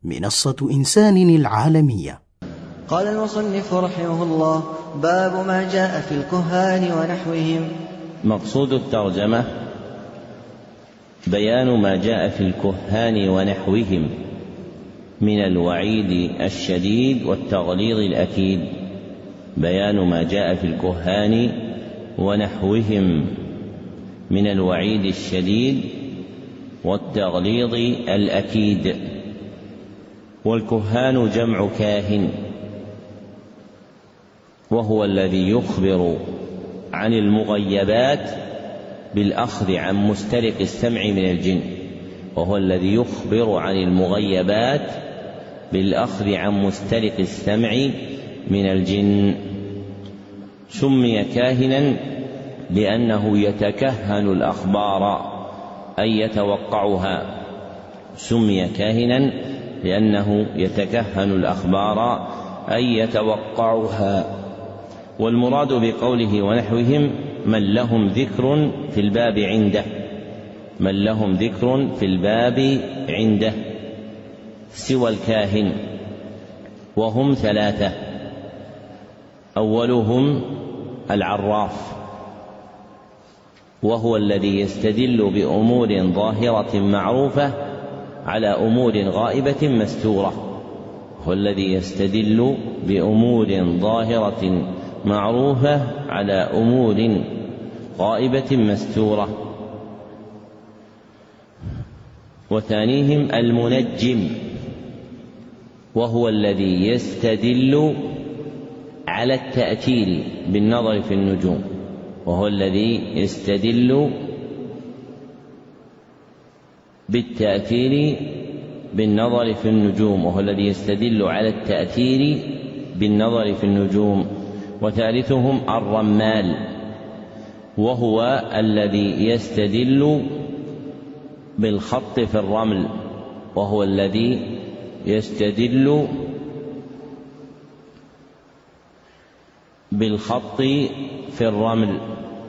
منصة إنسان العالمية. قال المصنف رحمه الله: باب ما جاء في الكهان ونحوهم. مقصود الترجمة بيان ما جاء في الكهان ونحوهم من الوعيد الشديد والتغليظ الأكيد. بيان ما جاء في الكهان ونحوهم من الوعيد الشديد والتغليظ الأكيد. والكهان جمع كاهن، وهو الذي يخبر عن المغيبات بالأخذ عن مسترق السمع من الجن. وهو الذي يخبر عن المغيبات بالأخذ عن مسترق السمع من الجن. سمي كاهنا لأنه يتكهن الأخبار أي يتوقعها. سمي كاهنا لأنه يتكهن الأخبار أي يتوقعها. والمراد بقوله ونحوهم من لهم ذكر في الباب عنده، من لهم ذكر في الباب عنده سوى الكاهن، وهم ثلاثة: أولهم العراف، وهو الذي يستدل بأمور ظاهرة معروفة على أمور غائبة مستورة. هو الذي يستدل بأمور ظاهرة معروفة على أمور غائبة مستورة. وثانيهم المنجم، وهو الذي يستدل على التأثير بالنظر في النجوم. وهو الذي يستدل بالتأثير بالنظر في النجوم. وهو الذي يستدل على التأثير بالنظر في النجوم. وثالثهم الرمال، وهو الذي يستدل بالخط في الرمل. وهو الذي يستدل بالخط في الرمل.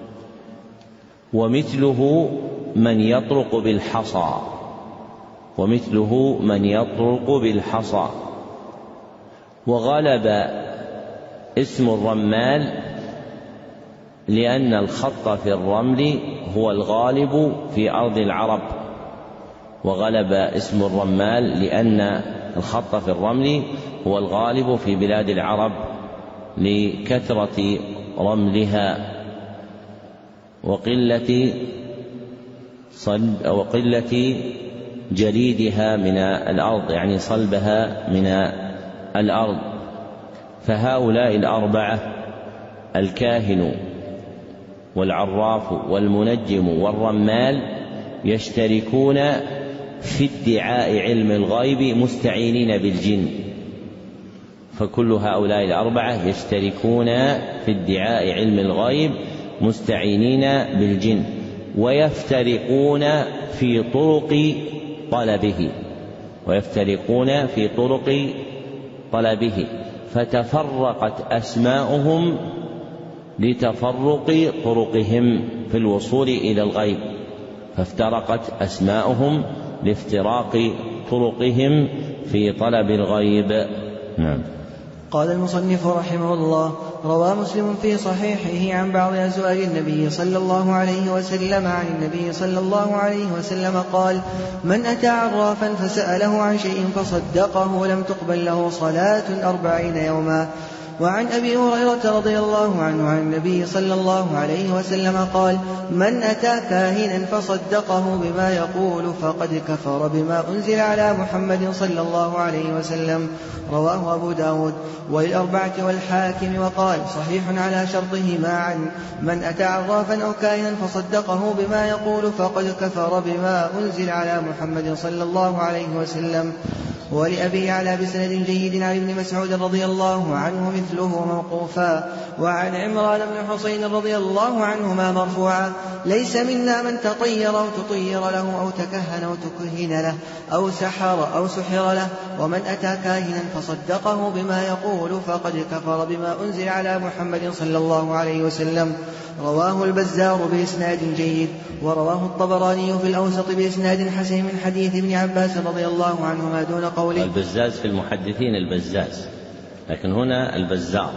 ومثله من يطرق بالحصى، ومثله من يطرق بالحصى. وغلب اسم الرمال لأن الخط في الرمل هو الغالب في أرض العرب. وغلب اسم الرمال لأن الخط في الرمل هو الغالب في بلاد العرب لكثرة رملها وقلة جليدها من الأرض، يعني صلبها من الأرض. فهؤلاء الأربعة الكاهن والعراف والمنجم والرمال يشتركون في ادعاء علم الغيب مستعينين بالجن. فكل هؤلاء الأربعة يشتركون في ادعاء علم الغيب مستعينين بالجن، ويفترقون في طرق طلبه، ويفترقون في طرق طلبه. فتفرقت أسماؤهم لتفرق طرقهم في الوصول إلى الغيب، فافترقت أسماؤهم لافتراق طرقهم في طلب الغيب. نعم. قال المصنف رحمه الله: روى مسلم في صحيحه عن بعض أزواج النبي صلى الله عليه وسلم عن النبي صلى الله عليه وسلم قال: من أتى عرافا فسأله عن شيء فصدقه لم تقبل له صلاة 40 يوما. وعن أبي هريرة رضي الله عنه عن النبي صلى الله عليه وسلم قال: من أتى كاهنا فصدقه بما يقول فقد كفر بما أنزل على محمد صلى الله عليه وسلم. رواه أبو داود والأربعة والحاكم وقال: صحيح على شرطهما. عن من أتى عرافا أو كاهنا فصدقه بما يقول فقد كفر بما أنزل على محمد صلى الله عليه وسلم. ولأبي يعلى بسند جيد عن ابن مسعود رضي الله عنه ومثله موقوفا. وعن عمران بن حسين رضي الله عنهما مرفوعا: ليس منا من تطير أو تطير له أو تكهن أو تكهن له أو سحر أو سحر له، ومن أتى كاهنا فصدقه بما يقول فقد كفر بما أنزل على محمد صلى الله عليه وسلم. رواه البزار بإسناد جيد. ورواه الطبراني في الأوسط بإسناد حسن من حديث ابن عباس رضي الله عنهما دون قوله. البزاز في المحدثين البزاز، لكن هنا البزار.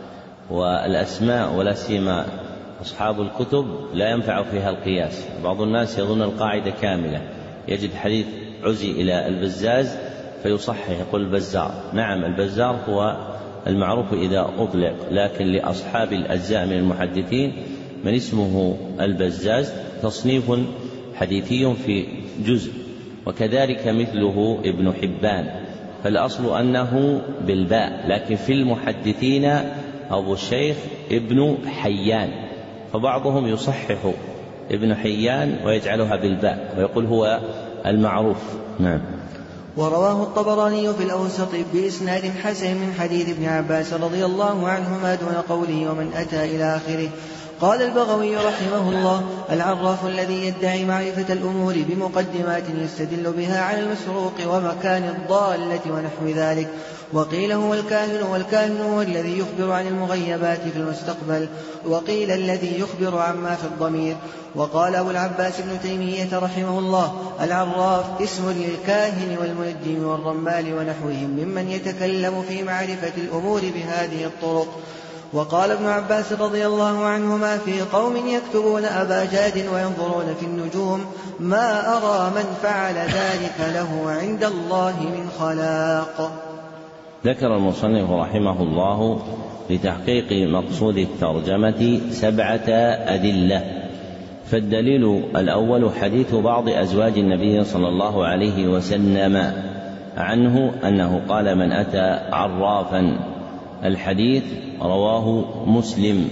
والأسماء ولا سيما أصحاب الكتب لا ينفع فيها القياس. بعض الناس يظن القاعدة كاملة، يجد حديث عزي إلى البزاز فيصحح يقول البزار. نعم، البزار هو المعروف إذا أطلق، لكن لأصحاب الأجزاء من المحدثين من اسمه البزاز تصنيف حديثي في جزء، وكذلك مثله ابن حبان، فالأصل أنه بالباء، لكن في المحدثين أبو الشيخ ابن حيان، فبعضهم يصحح ابن حيان ويجعلها بالباء ويقول هو المعروف. نعم. ورواه الطبراني في الأوسط بإسناد حسن من حديث ابن عباس رضي الله عنهما دون قوله ومن أتى إلى آخره. قال البغوي رحمه الله: العراف الذي يدعي معرفة الأمور بمقدمات يستدل بها على المسروق ومكان الضالة ونحو ذلك. وقيل هو الكاهن، والكاهن هو الذي يخبر عن المغيبات في المستقبل، وقيل الذي يخبر عما في الضمير. وقال أبو العباس ابن تيمية رحمه الله: العراف اسم للكاهن والمنجم والرمال ونحوهم ممن يتكلم في معرفة الأمور بهذه الطرق. وقال ابن عباس رضي الله عنهما في قوم يكتبون أبا جاد وينظرون في النجوم: ما أرى من فعل ذلك له عند الله من خلاق. ذكر المصنف رحمه الله لتحقيق مقصود الترجمة 7 أدلة. فالدليل الأول حديث بعض أزواج النبي صلى الله عليه وسلم عنه أنه قال: من أتى عرافا. الحديث رواه مسلم،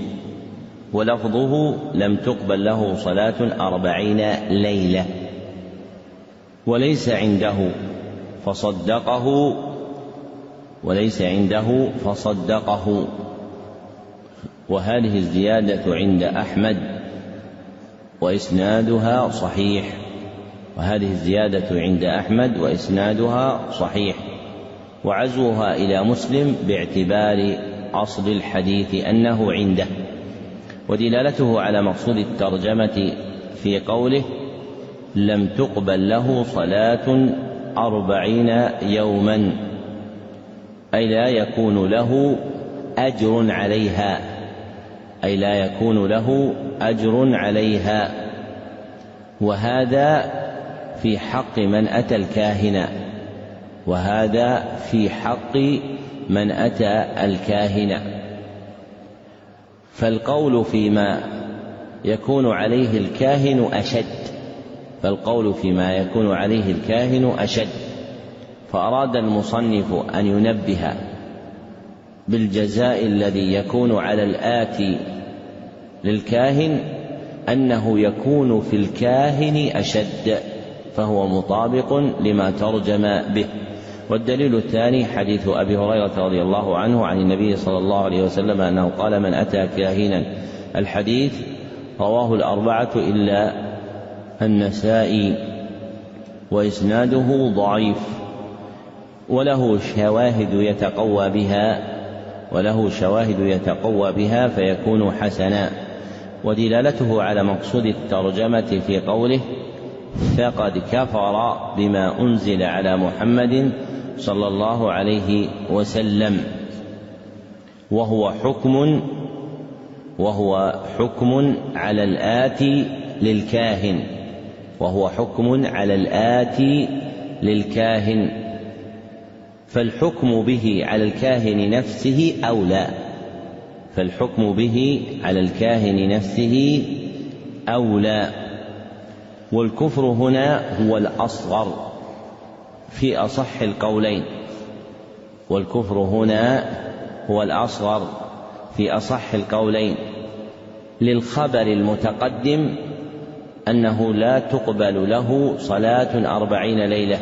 ولفظه: لم تقبل له صلاة 40 ليلة، وليس عنده فصدقه. وهذه الزيادة عند أحمد وإسنادها صحيح، وعزوها إلى مسلم باعتبار أصل الحديث أنه عنده. ودلالته على مقصود الترجمة في قوله: لم تقبل له صلاة 40 يوما، أي لا يكون له أجر عليها. وهذا في حق من أتى الكاهن. فالقول فيما يكون عليه الكاهن أشد. فأراد المصنف أن ينبه بالجزاء الذي يكون على الآتي للكاهن أنه يكون في الكاهن أشد، فهو مطابق لما ترجم به. والدليل الثاني حديث أبي هريرة رضي الله عنه عن النبي صلى الله عليه وسلم أنه قال: من أتى كاهنا. الحديث رواه الأربعة إلا النسائي، وإسناده ضعيف، وله شواهد يتقوى بها فيكون حسنا. ودلالته على مقصود الترجمة في قوله: فقد كفر بما أنزل على محمد صلى الله عليه وسلم، وهو حكم على الآتي للكاهن. فالحكم به على الكاهن نفسه أولى. والكفر هنا هو الأصغر في أصح القولين، للخبر المتقدم أنه لا تقبل له صلاة 40 ليلة،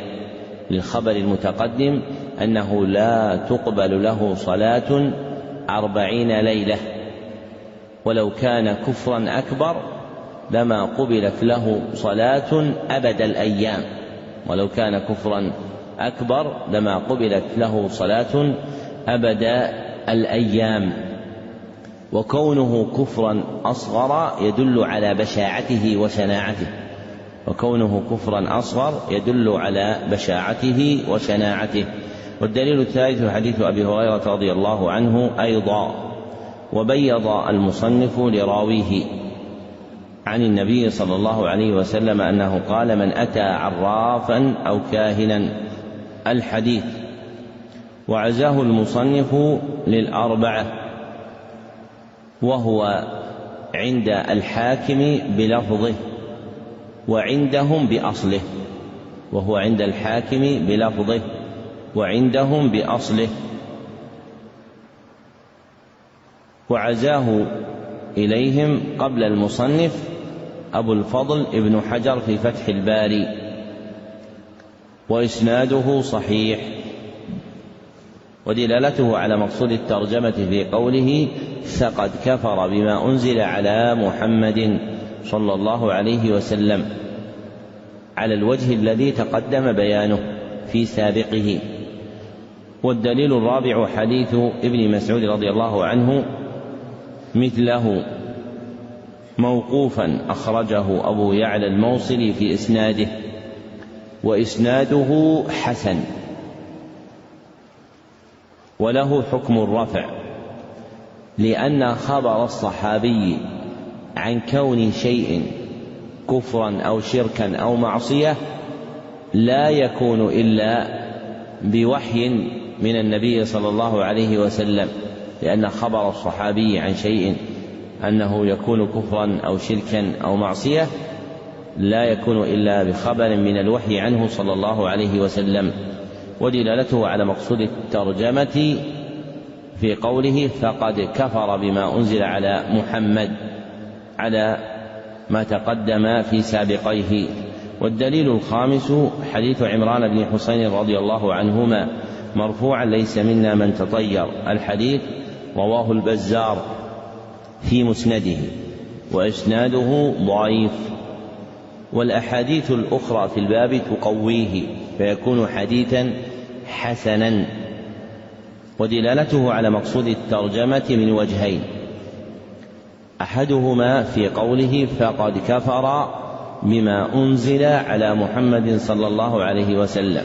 40 ليلة، ولو كان كفرا أكبر لما قبلت له صلاة أبد الأيام، ولو كان كفرا أكبر لما قبلت له صلاة أبد الأيام. وكونه كفرا أصغر يدل على بشاعته وشناعته، وكونه كفرا أصغر يدل على بشاعته وشناعته. والدليل الثالث حديث أبي هريرة رضي الله عنه أيضا. وبيض المصنف لراويه عن النبي صلى الله عليه وسلم أنه قال: من أتى عرافا أو كاهنا، الحديث. وعزاه المصنف للأربعة، وهو عند الحاكم بلفظه وعندهم بأصله، وهو عند الحاكم بلفظه وعندهم بأصله. وعزاه إليهم قبل المصنف أبو الفضل ابن حجر في فتح الباري، وإسناده صحيح. ودلالته على مقصود الترجمة في قوله: فقد كفر بما أنزل على محمد صلى الله عليه وسلم، على الوجه الذي تقدم بيانه في سابقه. والدليل الرابع حديث ابن مسعود رضي الله عنه مثله موقوفا، أخرجه أبو يعلى الموصلي في إسناده، وإسناده حسن وله حكم الرفع، لأن خبر الصحابي عن كون شيء كفرا أو شركا أو معصية لا يكون إلا بوحي من النبي صلى الله عليه وسلم، لأن خبر الصحابي عن شيء أنه يكون كفرا أو شركا أو معصية لا يكون إلا بخبر من الوحي عنه صلى الله عليه وسلم. ودلالته على مقصود الترجمة في قوله: فقد كفر بما أنزل على محمد، على ما تقدم في سابقيه. والدليل الخامس حديث عمران بن حسين رضي الله عنهما مرفوعا: ليس منا من تطير، الحديث. رواه البزار في مسنده، وإسناده ضعيف. والأحاديث الأخرى في الباب تقويه فيكون حديثا حسنا. ودلالته على مقصود الترجمة من وجهين: أحدهما في قوله: فقد كفر بما أنزل على محمد صلى الله عليه وسلم،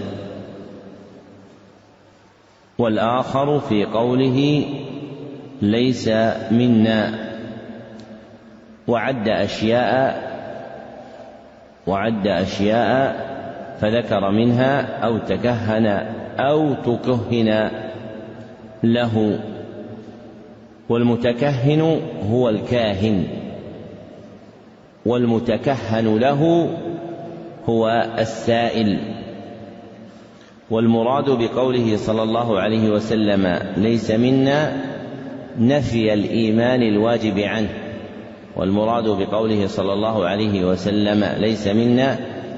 والآخر في قوله: ليس منا. وعد أشياء فذكر منها: أو تكهن أو تكهن له. والمتكهن هو الكاهن، والمتكهن له هو السائل. والمراد بقوله صلى الله عليه وسلم: ليس منا، نفي الإيمان الواجب عنه. والمراد بقوله صلى الله عليه وسلم: ليس منا،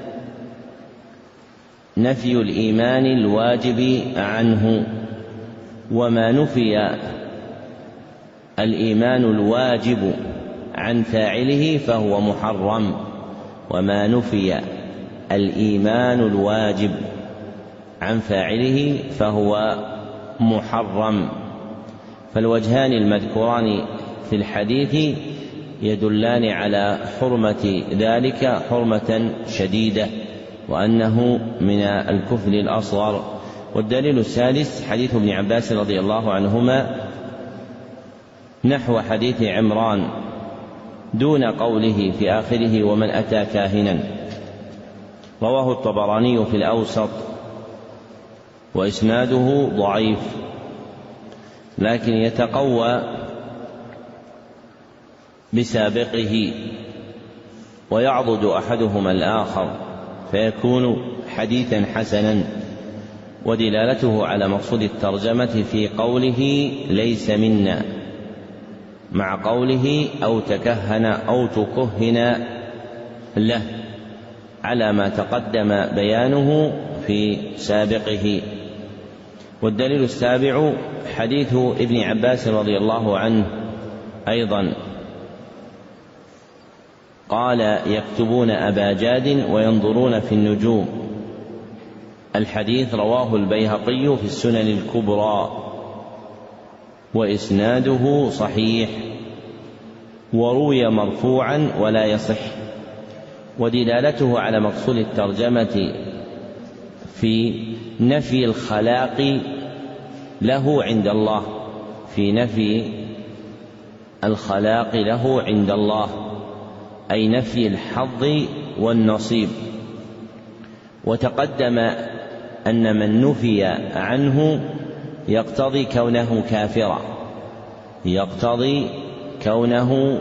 نفي الإيمان الواجب عنه. وما نفي الإيمان الواجب عن فاعله فهو محرم، وما نفي الإيمان الواجب عن فاعله فهو محرم. فالوجهان المذكوران في الحديث يدلان على حرمة ذلك حرمة شديدة، وأنه من الكفر الأصغر. والدليل الثالث حديث ابن عباس رضي الله عنهما نحو حديث عمران دون قوله في آخره: ومن أتى كاهنا. رواه الطبراني في الأوسط، وإسناده ضعيف، لكن يتقوى بسابقه، ويعضد أحدهما الآخر فيكون حديثا حسنا. ودلالته على مقصود الترجمة في قوله: ليس منا، مع قوله: أو تكهن أو تكهن له، على ما تقدم بيانه في سابقه. والدليل السابع حديث ابن عباس رضي الله عنه أيضا قال: يكتبون أبا جاد وينظرون في النجوم. الحديث رواه البيهقي في السنن الكبرى وإسناده صحيح، وروي مرفوعا ولا يصح. ودلالته على مقصود الترجمة في نفي الخلاق له عند الله، في نفي الخلاق له عند الله، أي نفي الحظ والنصيب. وتقدم أن من نفي عنه يقتضي كونه كافرا، يقتضي كونه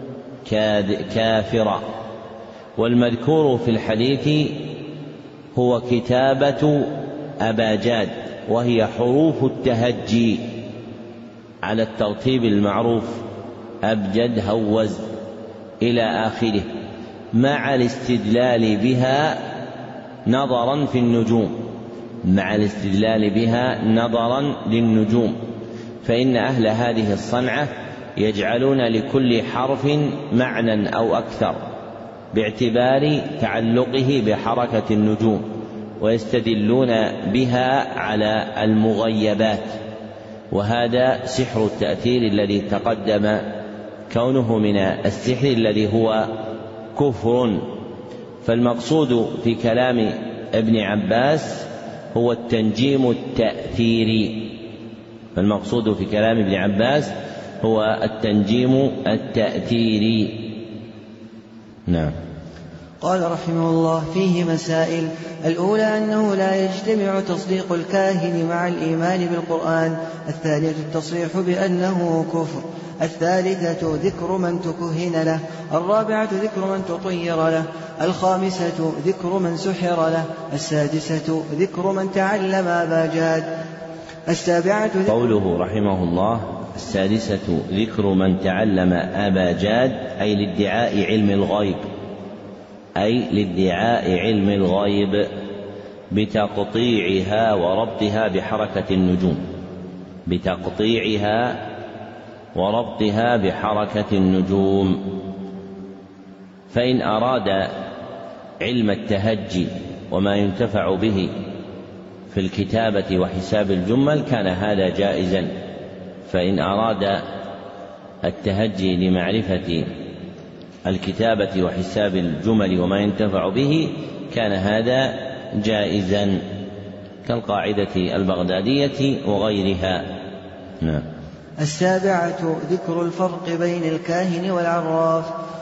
كافرا. والمذكور في الحديث هو كتابة أباجاد، وهي حروف التهجي على الترتيب المعروف: أبجد هوز إلى آخره، مع الاستدلال بها نظرا في النجوم، مع الاستدلال بها نظرا للنجوم. فإن أهل هذه الصنعة يجعلون لكل حرف معنى أو أكثر باعتبار تعلقه بحركة النجوم، ويستدلون بها على المغيبات، وهذا سحر التأثير الذي تقدم كونه من السحر الذي هو كفر. فالمقصود في كلام ابن عباس هو التنجيم التأثيري، فالمقصود في كلام ابن عباس هو التنجيم التأثيري. نعم. قال رحمه الله: فيه مسائل. الأولى أنه لا يجتمع تصديق الكاهن مع الإيمان بالقرآن. الثانية التصريح بأنه كفر. الثالثة ذكر من تكهن له. الرابعة ذكر من تطير له. الخامسة ذكر من سحر له. السادسة ذكر من تعلم أباجاد. السابعة قوله رحمه الله: السادسة ذكر من تعلم أباجاد، أي لادعاء علم الغيب، أي لادعاء علم الغيب بتقطيعها وربطها بحركة النجوم، بتقطيعها وربطها بحركة النجوم. فإن أراد علم التهجي وما ينتفع به في الكتابة وحساب الجمل كان هذا جائزا. فإن أراد التهجي لمعرفة الكتابة وحساب الجمل وما ينتفع به كان هذا جائزا، كالقاعدة البغدادية وغيرها. نعم. السابعة ذكر الفرق بين الكاهن والعراف.